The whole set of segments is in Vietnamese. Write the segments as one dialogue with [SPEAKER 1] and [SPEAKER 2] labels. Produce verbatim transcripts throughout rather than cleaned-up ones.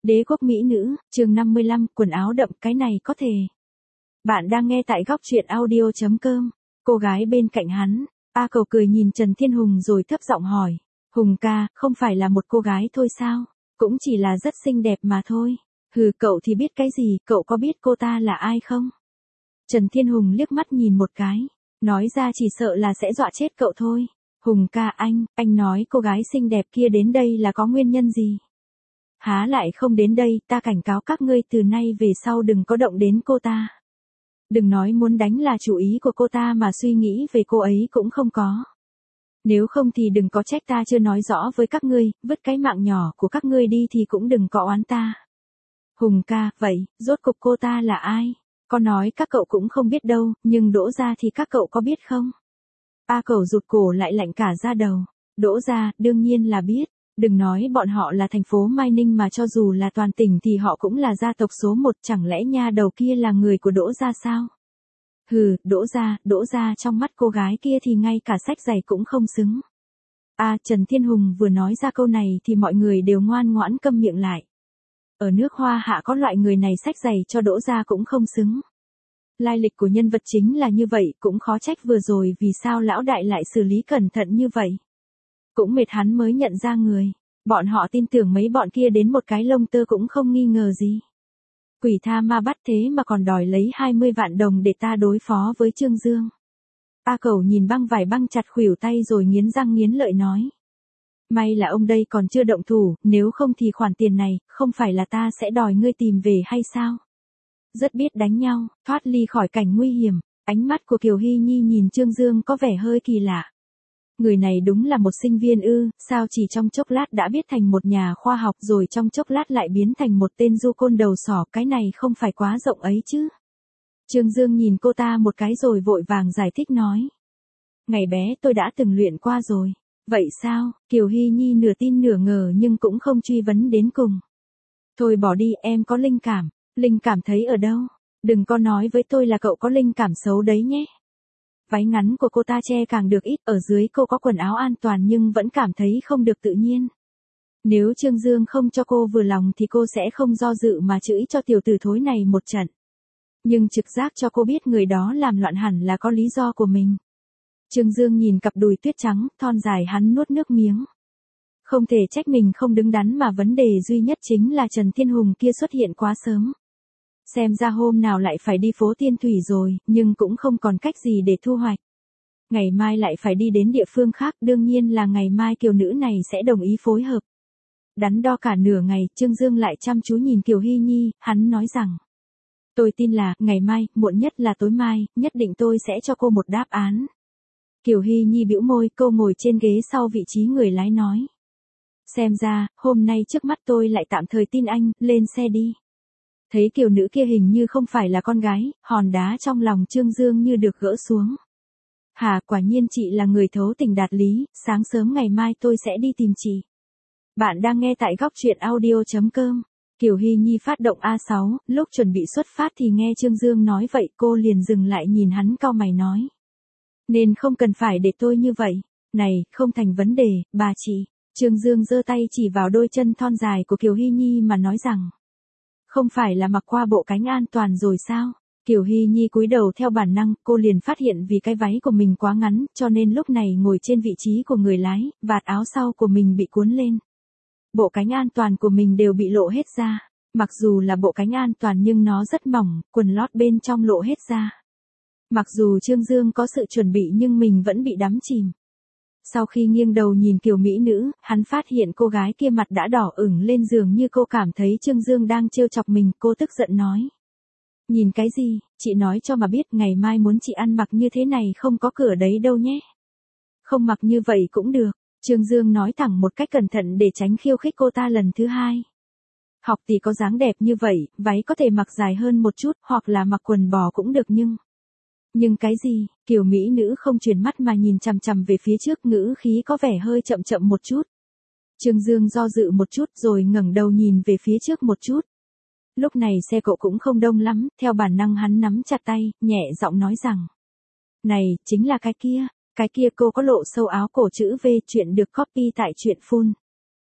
[SPEAKER 1] Đế quốc mỹ nữ, chương năm mươi lăm, quần áo đậm, cái này có thể. Bạn đang nghe tại góc truyện audio chấm com. Cô gái bên cạnh hắn, A Cầu cười nhìn Trần Thiên Hùng rồi thấp giọng hỏi. Hùng ca, không phải là một cô gái thôi sao? Cũng chỉ là rất xinh đẹp mà thôi. Hừ, cậu thì biết cái gì, cậu có biết cô ta là ai không? Trần Thiên Hùng liếc mắt nhìn một cái, nói ra chỉ sợ là sẽ dọa chết cậu thôi. Hùng ca anh, anh nói cô gái xinh đẹp kia đến đây là có nguyên nhân gì? Há lại không đến đây, ta cảnh cáo các ngươi từ nay về sau đừng có động đến cô ta. Đừng nói muốn đánh là chủ ý của cô ta mà suy nghĩ về cô ấy cũng không có. Nếu không thì đừng có trách ta chưa nói rõ với các ngươi, vứt cái mạng nhỏ của các ngươi đi thì cũng đừng có oán ta. Hùng ca, vậy, rốt cục cô ta là ai? Có nói các cậu cũng không biết đâu, nhưng Đỗ Gia thì các cậu có biết không? A Cầu rụt cổ lại lạnh cả da đầu. Đỗ Gia, đương nhiên là biết. Đừng nói bọn họ là thành phố Mai Ninh mà cho dù là toàn tỉnh thì họ cũng là gia tộc số một, chẳng lẽ nha đầu kia là người của Đỗ Gia sao? Hừ, Đỗ Gia, Đỗ Gia trong mắt cô gái kia thì ngay cả sách giày cũng không xứng. À, Trần Thiên Hùng vừa nói ra câu này thì mọi người đều ngoan ngoãn câm miệng lại. Ở nước Hoa Hạ có loại người này sách giày cho Đỗ Gia cũng không xứng. Lai lịch của nhân vật chính là như vậy, cũng khó trách vừa rồi vì sao lão đại lại xử lý cẩn thận như vậy. Cũng mệt hắn mới nhận ra người. Bọn họ tin tưởng mấy bọn kia đến một cái lông tơ cũng không nghi ngờ gì. Quỷ tha ma bắt thế mà còn đòi lấy hai mươi vạn đồng để ta đối phó với Trương Dương. A Cầu nhìn băng vải băng chặt khuỷu tay rồi nghiến răng nghiến lợi nói. May là ông đây còn chưa động thủ, nếu không thì khoản tiền này, không phải là ta sẽ đòi ngươi tìm về hay sao? Rất biết đánh nhau, thoát ly khỏi cảnh nguy hiểm, ánh mắt của Kiều Hy Nhi nhìn Trương Dương có vẻ hơi kỳ lạ. Người này đúng là một sinh viên ư, sao chỉ trong chốc lát đã biết thành một nhà khoa học rồi trong chốc lát lại biến thành một tên du côn đầu sỏ, cái này không phải quá rộng ấy chứ. Trương Dương nhìn cô ta một cái rồi vội vàng giải thích nói. Ngày bé tôi đã từng luyện qua rồi. Vậy sao? Kiều Hy Nhi nửa tin nửa ngờ nhưng cũng không truy vấn đến cùng. Thôi bỏ đi, em có linh cảm. Linh cảm thấy ở đâu? Đừng có nói với tôi là cậu có linh cảm xấu đấy nhé. Váy ngắn của cô ta che càng được ít, ở dưới cô có quần áo an toàn nhưng vẫn cảm thấy không được tự nhiên. Nếu Trương Dương không cho cô vừa lòng thì cô sẽ không do dự mà chửi cho tiểu tử thối này một trận. Nhưng trực giác cho cô biết người đó làm loạn hẳn là có lý do của mình. Trương Dương nhìn cặp đùi tuyết trắng, thon dài hắn nuốt nước miếng. Không thể trách mình không đứng đắn mà vấn đề duy nhất chính là Trần Thiên Hùng kia xuất hiện quá sớm. Xem ra hôm nào lại phải đi phố Tiên Thủy rồi, nhưng cũng không còn cách gì để thu hoạch. Ngày mai lại phải đi đến địa phương khác, đương nhiên là ngày mai kiều nữ này sẽ đồng ý phối hợp. Đắn đo cả nửa ngày, Trương Dương lại chăm chú nhìn Kiều Hy Nhi, hắn nói rằng. Tôi tin là, ngày mai, muộn nhất là tối mai, nhất định tôi sẽ cho cô một đáp án. Kiều Hy Nhi bĩu môi, cô ngồi trên ghế sau vị trí người lái nói. Xem ra, hôm nay trước mắt tôi lại tạm thời tin anh, lên xe đi. Thấy kiều nữ kia hình như không phải là con gái, hòn đá trong lòng Trương Dương như được gỡ xuống. Hà, quả nhiên chị là người thấu tình đạt lý, sáng sớm ngày mai tôi sẽ đi tìm chị. Bạn đang nghe tại góc truyện audio chấm com. Kiều Hy Nhi phát động A sáu, lúc chuẩn bị xuất phát thì nghe Trương Dương nói vậy cô liền dừng lại nhìn hắn cau mày nói. Nên không cần phải để tôi như vậy. Này, không thành vấn đề, bà chị. Trương Dương giơ tay chỉ vào đôi chân thon dài của Kiều Hy Nhi mà nói rằng. Không phải là mặc qua bộ cánh an toàn rồi sao? Kiều Hy Nhi cúi đầu theo bản năng, cô liền phát hiện vì cái váy của mình quá ngắn, cho nên lúc này ngồi trên vị trí của người lái, vạt áo sau của mình bị cuốn lên. Bộ cánh an toàn của mình đều bị lộ hết ra. Mặc dù là bộ cánh an toàn nhưng nó rất mỏng, quần lót bên trong lộ hết ra. Mặc dù Trương Dương có sự chuẩn bị nhưng mình vẫn bị đắm chìm. Sau khi nghiêng đầu nhìn Kiều mỹ nữ, hắn phát hiện cô gái kia mặt đã đỏ ửng lên giường như cô cảm thấy Trương Dương đang trêu chọc mình, cô tức giận nói. Nhìn cái gì, chị nói cho mà biết ngày mai muốn chị ăn mặc như thế này không có cửa đấy đâu nhé. Không mặc như vậy cũng được, Trương Dương nói thẳng một cách cẩn thận để tránh khiêu khích cô ta lần thứ hai. Học thì có dáng đẹp như vậy, váy có thể mặc dài hơn một chút hoặc là mặc quần bò cũng được nhưng... Nhưng cái gì, Kiều mỹ nữ không chuyển mắt mà nhìn chằm chằm về phía trước, ngữ khí có vẻ hơi chậm chậm một chút. Trương Dương do dự một chút rồi ngẩng đầu nhìn về phía trước một chút. Lúc này xe cộ cũng không đông lắm, theo bản năng hắn nắm chặt tay, nhẹ giọng nói rằng. Này, chính là cái kia, cái kia cô có lộ sâu áo cổ chữ V, chuyện được copy tại truyện full.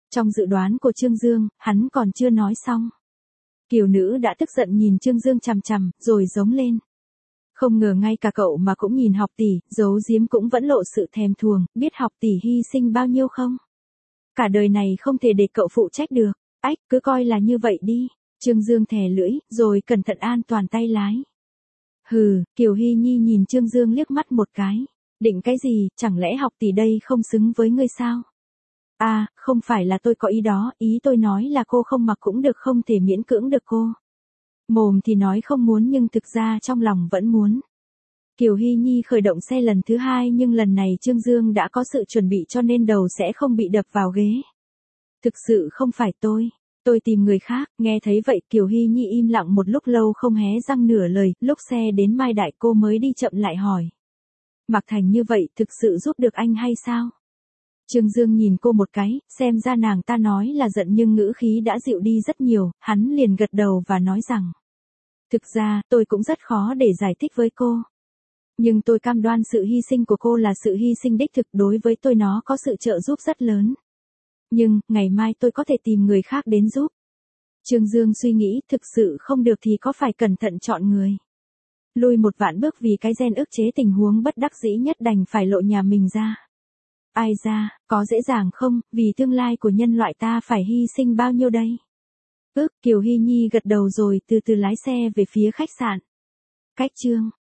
[SPEAKER 1] Trong dự đoán của Trương Dương, hắn còn chưa nói xong. Kiều nữ đã tức giận nhìn Trương Dương chằm chằm, rồi giống lên. Không ngờ ngay cả cậu mà cũng nhìn học tỷ, giấu giếm cũng vẫn lộ sự thèm thuồng, biết học tỷ hy sinh bao nhiêu không? Cả đời này không thể để cậu phụ trách được, ách, cứ coi là như vậy đi. Trương Dương thè lưỡi, rồi cẩn thận an toàn tay lái. Hừ, Kiều Hy Nhi nhìn Trương Dương liếc mắt một cái. Định cái gì, chẳng lẽ học tỷ đây không xứng với ngươi sao? À, không phải là tôi có ý đó, ý tôi nói là cô không mặc cũng được, không thể miễn cưỡng được cô. Mồm thì nói không muốn nhưng thực ra trong lòng vẫn muốn. Kiều Hy Nhi khởi động xe lần thứ hai nhưng lần này Trương Dương đã có sự chuẩn bị cho nên đầu sẽ không bị đập vào ghế. Thực sự không phải tôi, tôi tìm người khác. Nghe thấy vậy Kiều Hy Nhi im lặng một lúc lâu không hé răng nửa lời, lúc xe đến Mai Đại cô mới đi chậm lại hỏi. Mặc thành như vậy thực sự giúp được anh hay sao? Trương Dương nhìn cô một cái, xem ra nàng ta nói là giận nhưng ngữ khí đã dịu đi rất nhiều, hắn liền gật đầu và nói rằng. Thực ra, tôi cũng rất khó để giải thích với cô. Nhưng tôi cam đoan sự hy sinh của cô là sự hy sinh đích thực, đối với tôi nó có sự trợ giúp rất lớn. Nhưng, ngày mai tôi có thể tìm người khác đến giúp. Trương Dương suy nghĩ, thực sự không được thì có phải cẩn thận chọn người. Lui một vạn bước vì cái gen ức chế tình huống bất đắc dĩ nhất đành phải lộ nhà mình ra. Ai ra, có dễ dàng không, vì tương lai của nhân loại ta phải hy sinh bao nhiêu đây? Ước, Kiều Hy Nhi gật đầu rồi từ từ lái xe về phía khách sạn. Cách chương